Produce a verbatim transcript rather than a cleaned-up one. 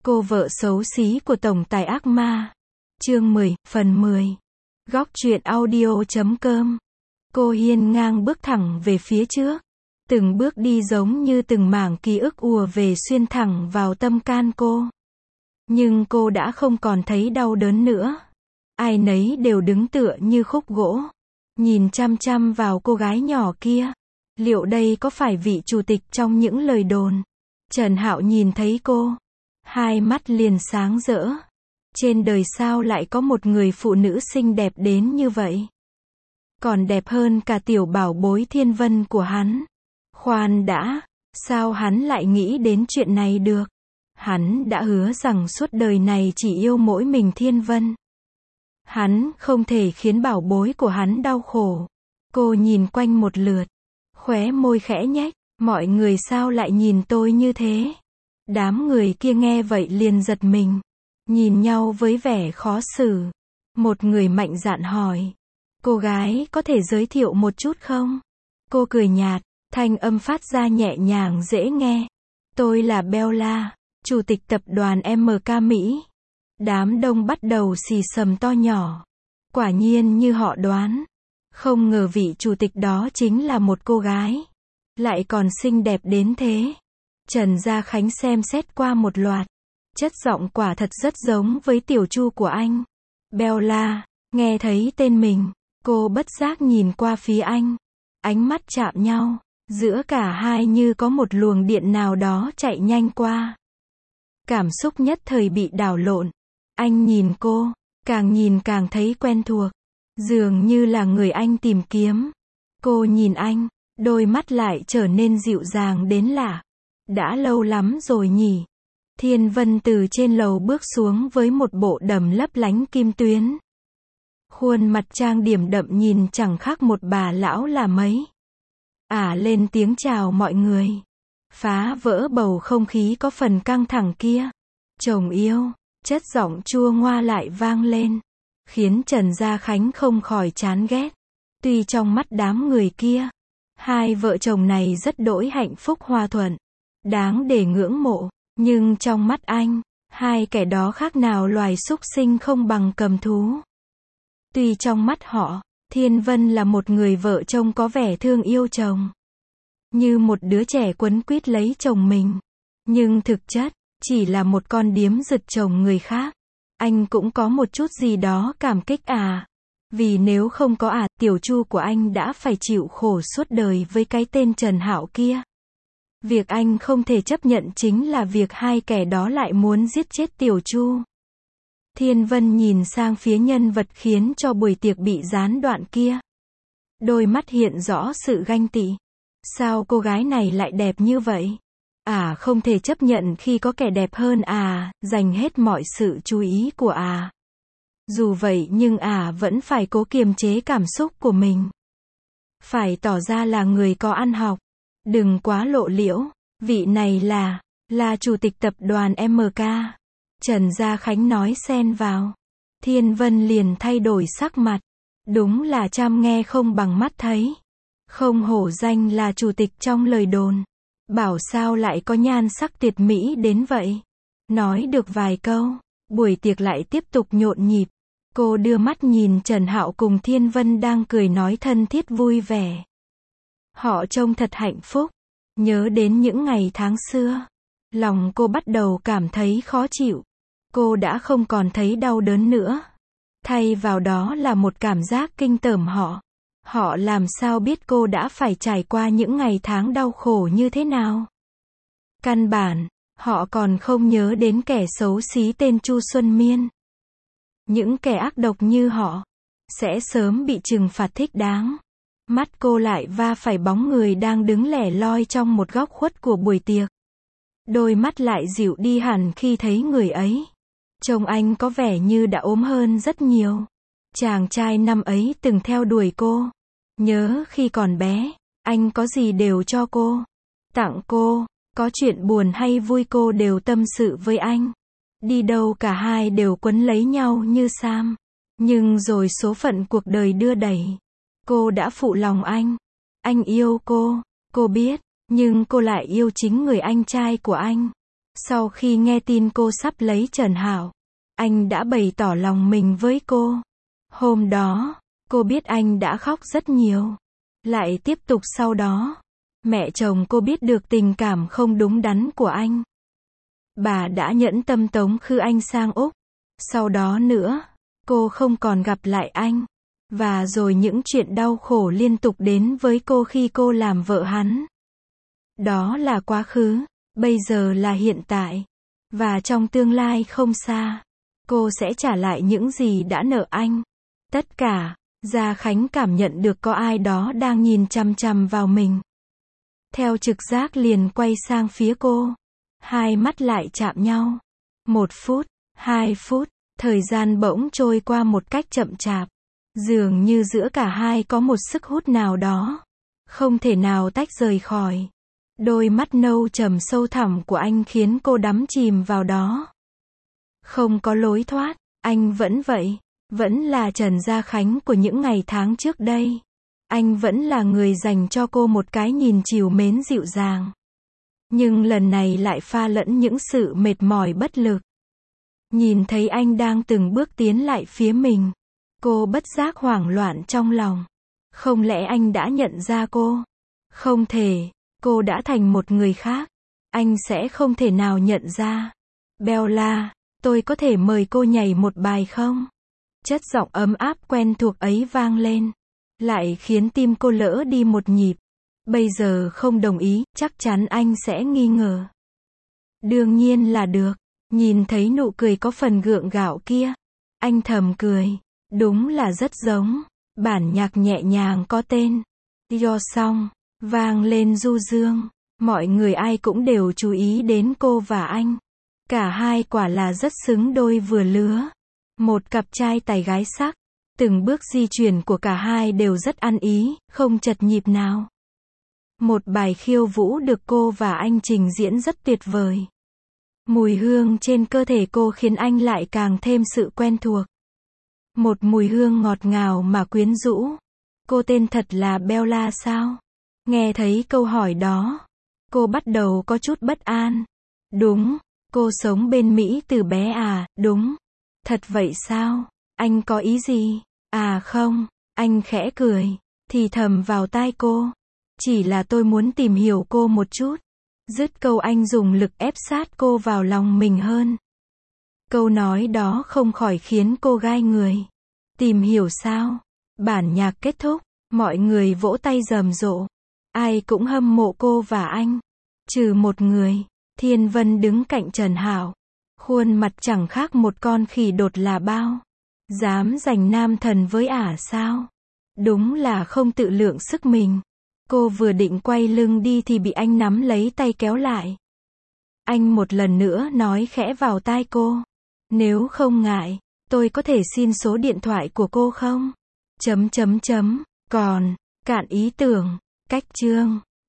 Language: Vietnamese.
Cô vợ xấu xí của tổng tài ác ma. Chương mười, phần mười. Góc truyện audio chấm com. Cô hiên ngang bước thẳng về phía trước. Từng bước đi giống như từng mảng ký ức ùa về xuyên thẳng vào tâm can cô. Nhưng cô đã không còn thấy đau đớn nữa. Ai nấy đều đứng tựa như khúc gỗ, nhìn chăm chăm vào cô gái nhỏ kia. Liệu đây có phải vị chủ tịch trong những lời đồn? Trần Hạo nhìn thấy cô, hai mắt liền sáng rỡ. Trên đời sao lại có một người phụ nữ xinh đẹp đến như vậy? Còn đẹp hơn cả tiểu bảo bối Thiên Vân của hắn. Khoan đã, sao hắn lại nghĩ đến chuyện này được? Hắn đã hứa rằng suốt đời này chỉ yêu mỗi mình Thiên Vân. Hắn không thể khiến bảo bối của hắn đau khổ. Cô nhìn quanh một lượt, khóe môi khẽ nhếch, mọi người sao lại nhìn tôi như thế? Đám người kia nghe vậy liền giật mình, nhìn nhau với vẻ khó xử. Một người mạnh dạn hỏi, cô gái có thể giới thiệu một chút không? Cô cười nhạt, thanh âm phát ra nhẹ nhàng dễ nghe. Tôi là Bella, chủ tịch tập đoàn em ca Mỹ. Đám đông bắt đầu xì xầm to nhỏ. Quả nhiên như họ đoán. Không ngờ vị chủ tịch đó chính là một cô gái. Lại còn xinh đẹp đến thế. Trần Gia Khánh xem xét qua một loạt. Chất giọng quả thật rất giống với tiểu Chu của anh. Bella, nghe thấy tên mình, cô bất giác nhìn qua phía anh. Ánh mắt chạm nhau. Giữa cả hai như có một luồng điện nào đó chạy nhanh qua. Cảm xúc nhất thời bị đảo lộn. Anh nhìn cô, càng nhìn càng thấy quen thuộc. Dường như là người anh tìm kiếm. Cô nhìn anh, đôi mắt lại trở nên dịu dàng đến lạ. Đã lâu lắm rồi nhỉ? Thiên Vân từ trên lầu bước xuống với một bộ đầm lấp lánh kim tuyến. Khuôn mặt trang điểm đậm nhìn chẳng khác một bà lão là mấy. Ả à, lên tiếng chào mọi người. Phá vỡ bầu không khí có phần căng thẳng kia. Chồng yêu, chất giọng chua ngoa lại vang lên. Khiến Trần Gia Khánh không khỏi chán ghét. Tuy trong mắt đám người kia, hai vợ chồng này rất đỗi hạnh phúc hòa thuận, đáng để ngưỡng mộ. Nhưng trong mắt anh, hai kẻ đó khác nào loài súc sinh không bằng cầm thú. Tuy trong mắt họ, Thiên Vân là một người vợ trông có vẻ thương yêu chồng. Như một đứa trẻ quấn quýt lấy chồng mình. Nhưng thực chất, chỉ là một con điếm giật chồng người khác. Anh cũng có một chút gì đó cảm kích à. Vì nếu không có à, tiểu Chu của anh đã phải chịu khổ suốt đời với cái tên Trần Hạo kia. Việc anh không thể chấp nhận chính là việc hai kẻ đó lại muốn giết chết tiểu Chu. Thiên Vân nhìn sang phía nhân vật khiến cho buổi tiệc bị gián đoạn kia. Đôi mắt hiện rõ sự ganh tị. Sao cô gái này lại đẹp như vậy? À không thể chấp nhận khi có kẻ đẹp hơn à, dành hết mọi sự chú ý của à. Dù vậy nhưng à vẫn phải cố kiềm chế cảm xúc của mình. Phải tỏ ra là người có ăn học. Đừng quá lộ liễu. Vị này là, là chủ tịch tập đoàn em ca. Trần Gia Khánh nói xen vào. Thiên Vân liền thay đổi sắc mặt. Đúng là chăm nghe không bằng mắt thấy. Không hổ danh là chủ tịch trong lời đồn. Bảo sao lại có nhan sắc tuyệt mỹ đến vậy. Nói được vài câu, buổi tiệc lại tiếp tục nhộn nhịp. Cô đưa mắt nhìn Trần Hạo cùng Thiên Vân đang cười nói thân thiết vui vẻ. Họ trông thật hạnh phúc. Nhớ đến những ngày tháng xưa, lòng cô bắt đầu cảm thấy khó chịu. Cô đã không còn thấy đau đớn nữa. Thay vào đó là một cảm giác kinh tởm họ. Họ làm sao biết cô đã phải trải qua những ngày tháng đau khổ như thế nào? Căn bản, họ còn không nhớ đến kẻ xấu xí tên Chu Xuân Miên. Những kẻ ác độc như họ, sẽ sớm bị trừng phạt thích đáng. Mắt cô lại va phải bóng người đang đứng lẻ loi trong một góc khuất của buổi tiệc. Đôi mắt lại dịu đi hẳn khi thấy người ấy. Trông anh có vẻ như đã ốm hơn rất nhiều. Chàng trai năm ấy từng theo đuổi cô. Nhớ khi còn bé, anh có gì đều cho cô. Tặng cô, có chuyện buồn hay vui cô đều tâm sự với anh. Đi đâu cả hai đều quấn lấy nhau như Sam. Nhưng rồi số phận cuộc đời đưa đẩy. Cô đã phụ lòng anh. Anh yêu cô, cô biết, nhưng cô lại yêu chính người anh trai của anh. Sau khi nghe tin cô sắp lấy Trần Hạo, anh đã bày tỏ lòng mình với cô. Hôm đó, cô biết anh đã khóc rất nhiều. Lại tiếp tục sau đó, mẹ chồng cô biết được tình cảm không đúng đắn của anh. Bà đã nhẫn tâm tống khứ anh sang Úc. Sau đó nữa, cô không còn gặp lại anh. Và rồi những chuyện đau khổ liên tục đến với cô khi cô làm vợ hắn. Đó là quá khứ, bây giờ là hiện tại. Và trong tương lai không xa, cô sẽ trả lại những gì đã nợ anh. Tất cả, Gia Khánh cảm nhận được có ai đó đang nhìn chằm chằm vào mình. Theo trực giác liền quay sang phía cô. Hai mắt lại chạm nhau. Một phút, hai phút, thời gian bỗng trôi qua một cách chậm chạp. Dường như giữa cả hai có một sức hút nào đó. Không thể nào tách rời khỏi. Đôi mắt nâu trầm sâu thẳm của anh khiến cô đắm chìm vào đó. Không có lối thoát, anh vẫn vậy. Vẫn là Trần Gia Khánh của những ngày tháng trước đây. Anh vẫn là người dành cho cô một cái nhìn trìu mến dịu dàng. Nhưng lần này lại pha lẫn những sự mệt mỏi bất lực. Nhìn thấy anh đang từng bước tiến lại phía mình. Cô bất giác hoảng loạn trong lòng. Không lẽ anh đã nhận ra cô? Không thể, cô đã thành một người khác. Anh sẽ không thể nào nhận ra. Bella, tôi có thể mời cô nhảy một bài không? Chất giọng ấm áp quen thuộc ấy vang lên. Lại khiến tim cô lỡ đi một nhịp. Bây giờ không đồng ý, chắc chắn anh sẽ nghi ngờ. Đương nhiên là được. Nhìn thấy nụ cười có phần gượng gạo kia. Anh thầm cười. Đúng là rất giống. Bản nhạc nhẹ nhàng có tên Your Song vang lên du dương. Mọi người ai cũng đều chú ý đến cô và anh. Cả hai quả là rất xứng đôi vừa lứa. Một cặp trai tài gái sắc. Từng bước di chuyển của cả hai đều rất ăn ý, không chật nhịp nào. Một bài khiêu vũ được cô và anh trình diễn rất tuyệt vời. Mùi hương trên cơ thể cô khiến anh lại càng thêm sự quen thuộc. Một mùi hương ngọt ngào mà quyến rũ. Cô tên thật là Bella sao? Nghe thấy câu hỏi đó, cô bắt đầu có chút bất an. Đúng, cô sống bên Mỹ từ bé à, đúng. Thật vậy sao? Anh có ý gì? À không, anh khẽ cười, thì thầm vào tai cô. Chỉ là tôi muốn tìm hiểu cô một chút. Dứt câu anh dùng lực ép sát cô vào lòng mình hơn. Câu nói đó không khỏi khiến cô gai người. Tìm hiểu sao? Bản nhạc kết thúc, mọi người vỗ tay rầm rộ. Ai cũng hâm mộ cô và anh. Trừ một người, Thiên Vân đứng cạnh Trần Hạo. Khuôn mặt chẳng khác một con khỉ đột là bao. Dám giành nam thần với ả sao? Đúng là không tự lượng sức mình. Cô vừa định quay lưng đi thì bị anh nắm lấy tay kéo lại. Anh một lần nữa nói khẽ vào tai cô. Nếu không ngại, tôi có thể xin số điện thoại của cô không? Chấm chấm chấm, còn, cạn ý tưởng, cách chương.